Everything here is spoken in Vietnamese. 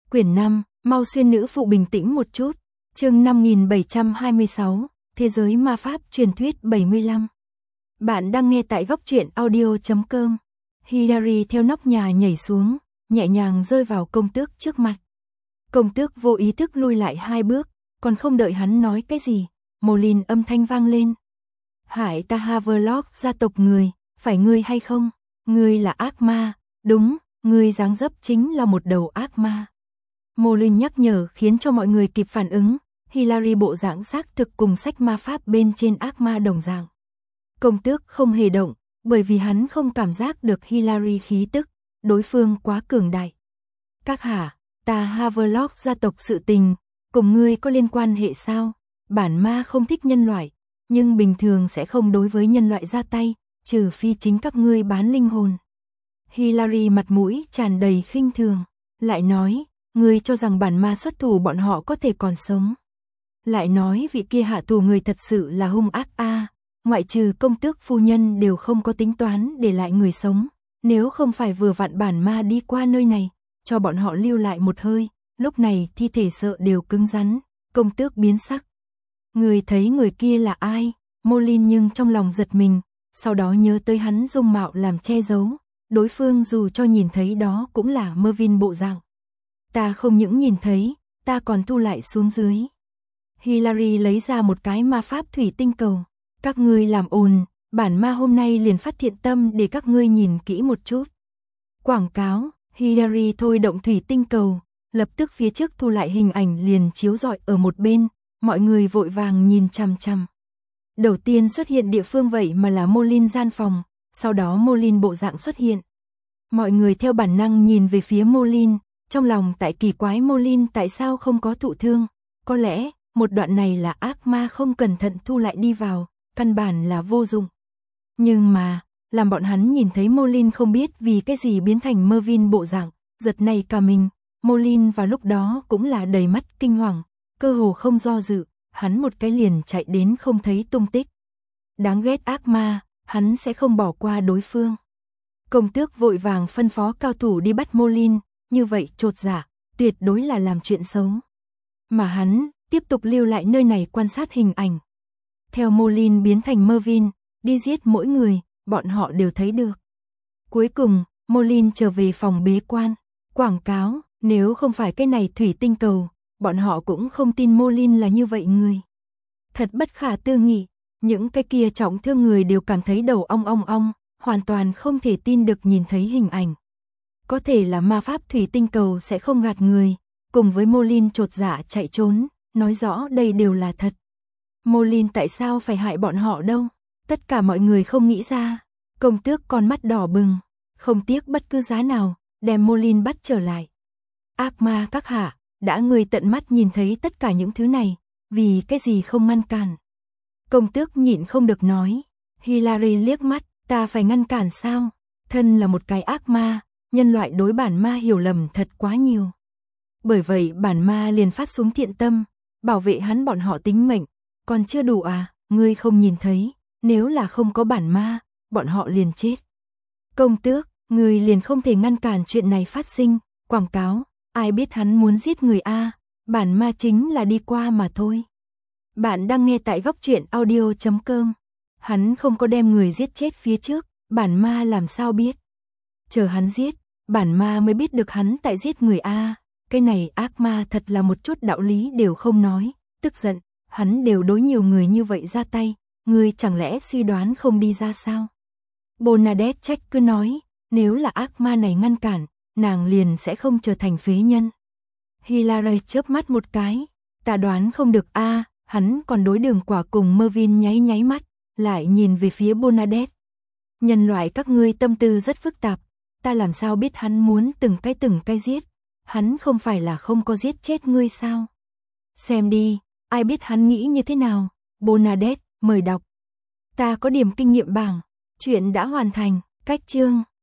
Quyển 5, mau xuyên nữ phụ bình tĩnh một chút. Chương 5726, Thế giới ma pháp truyền thuyết 75. Bạn đang nghe tại góc truyện audio.com. Hilary theo nóc nhà nhảy xuống, nhẹ nhàng rơi vào công tước trước mặt. Công tước vô ý thức lui lại 2 bước, còn không đợi hắn nói cái gì, Molin âm thanh vang lên. Hải ta Haverlock gia tộc người, phải ngươi hay không? Ngươi là ác ma, đúng, ngươi dáng dấp chính là một đầu ác ma. Molin nhắc nhở khiến cho mọi người kịp phản ứng, Hilary bộ dạng xác thực cùng sách ma pháp bên trên ác ma đồng dạng. Công tước không hề động, bởi vì hắn không cảm giác được Hilary khí tức, đối phương quá cường đại. Các hạ, ta Haverlock gia tộc sự tình, cùng ngươi có liên quan hệ sao? Bản ma không thích nhân loại, nhưng bình thường sẽ không đối với nhân loại ra tay, trừ phi chính các ngươi bán linh hồn. Hilary mặt mũi tràn đầy khinh thường, lại nói, ngươi cho rằng bản ma xuất thủ bọn họ có thể còn sống. Lại nói vị kia hạ thủ người thật sự là hung ác a, ngoại trừ công tước phu nhân đều không có tính toán để lại người sống, nếu không phải vừa vặn bản ma đi qua nơi này, cho bọn họ lưu lại một hơi, lúc này thi thể sợ đều cứng rắn, công tước biến sắc. Người thấy người kia là ai? Molin nhưng trong lòng giật mình, sau đó nhớ tới hắn dung mạo làm che giấu, đối phương dù cho nhìn thấy đó cũng là Mervyn bộ dạng. Ta không những nhìn thấy, ta còn thu lại xuống dưới. Hilary lấy ra một cái ma pháp thủy tinh cầu. Các ngươi làm ồn, bản ma hôm nay liền phát thiện tâm để các ngươi nhìn kỹ một chút. Quảng cáo, Hilary thôi động thủy tinh cầu, lập tức phía trước thu lại hình ảnh liền chiếu rọi ở một bên, mọi người vội vàng nhìn chằm chằm. Đầu tiên xuất hiện địa phương vậy mà là Molin gian phòng, sau đó Molin bộ dạng xuất hiện. Mọi người theo bản năng nhìn về phía Molin, trong lòng tại kỳ quái Molin tại sao không có thụ thương, có lẽ một đoạn này là ác ma không cẩn thận thu lại đi vào, căn bản là vô dụng. Nhưng mà, làm bọn hắn nhìn thấy Molin không biết vì cái gì biến thành Mervyn bộ dạng, giật nảy cả mình, Molin vào lúc đó cũng là đầy mắt kinh hoàng, cơ hồ không do dự, hắn một cái liền chạy đến không thấy tung tích. Đáng ghét ác ma, hắn sẽ không bỏ qua đối phương. Công tước vội vàng phân phó cao thủ đi bắt Molin, như vậy chột dạ, tuyệt đối là làm chuyện xấu. Mà hắn tiếp tục lưu lại nơi này quan sát hình ảnh. Theo Molin biến thành Mervyn, đi giết mỗi người, bọn họ đều thấy được. Cuối cùng, Molin trở về phòng bế quan, quảng cáo, nếu không phải cái này thủy tinh cầu, bọn họ cũng không tin Molin là như vậy người. Thật bất khả tư nghị, những cái kia trọng thương người đều cảm thấy đầu ong, hoàn toàn không thể tin được nhìn thấy hình ảnh. Có thể là ma pháp thủy tinh cầu sẽ không gạt người, cùng với Molin chột dạ chạy trốn, nói rõ đây đều là thật. Molin tại sao phải hại bọn họ đâu? Tất cả mọi người không nghĩ ra. Công tước con mắt đỏ bừng, không tiếc bất cứ giá nào, đem Molin bắt trở lại. Ác ma các hạ, đã người tận mắt nhìn thấy tất cả những thứ này, vì cái gì không ngăn cản? Công tước nhịn không được nói. Hilary liếc mắt, ta phải ngăn cản sao? Thân là một cái ác ma, nhân loại đối bản ma hiểu lầm thật quá nhiều. Bởi vậy bản ma liền phát xuống thiện tâm, bảo vệ hắn bọn họ tính mệnh, còn chưa đủ à, ngươi không nhìn thấy, nếu là không có bản ma, bọn họ liền chết. Công tước, ngươi liền không thể ngăn cản chuyện này phát sinh, quảng cáo, ai biết hắn muốn giết người a, bản ma chính là đi qua mà thôi. Bạn đang nghe tại góc truyện audio.com, hắn không có đem người giết chết phía trước, bản ma làm sao biết. Chờ hắn giết, bản ma mới biết được hắn tại giết người a. Cái này ác ma thật là một chút đạo lý đều không nói, tức giận, hắn đều đối nhiều người như vậy ra tay, ngươi chẳng lẽ suy đoán không đi ra sao? Bernadette trách cứ nói, nếu là ác ma này ngăn cản, nàng liền sẽ không trở thành phế nhân. Hilary chớp mắt một cái, ta đoán không được a, hắn còn đối Đường Quả cùng Mervyn nháy mắt, lại nhìn về phía Bernadette. Nhân loại các ngươi tâm tư rất phức tạp, ta làm sao biết hắn muốn từng cái giết? Hắn không phải là không có giết chết ngươi sao? Xem đi, ai biết hắn nghĩ như thế nào? Bernadette, mời đọc. Ta có điểm kinh nghiệm bảng, chuyện đã hoàn thành, cách chương.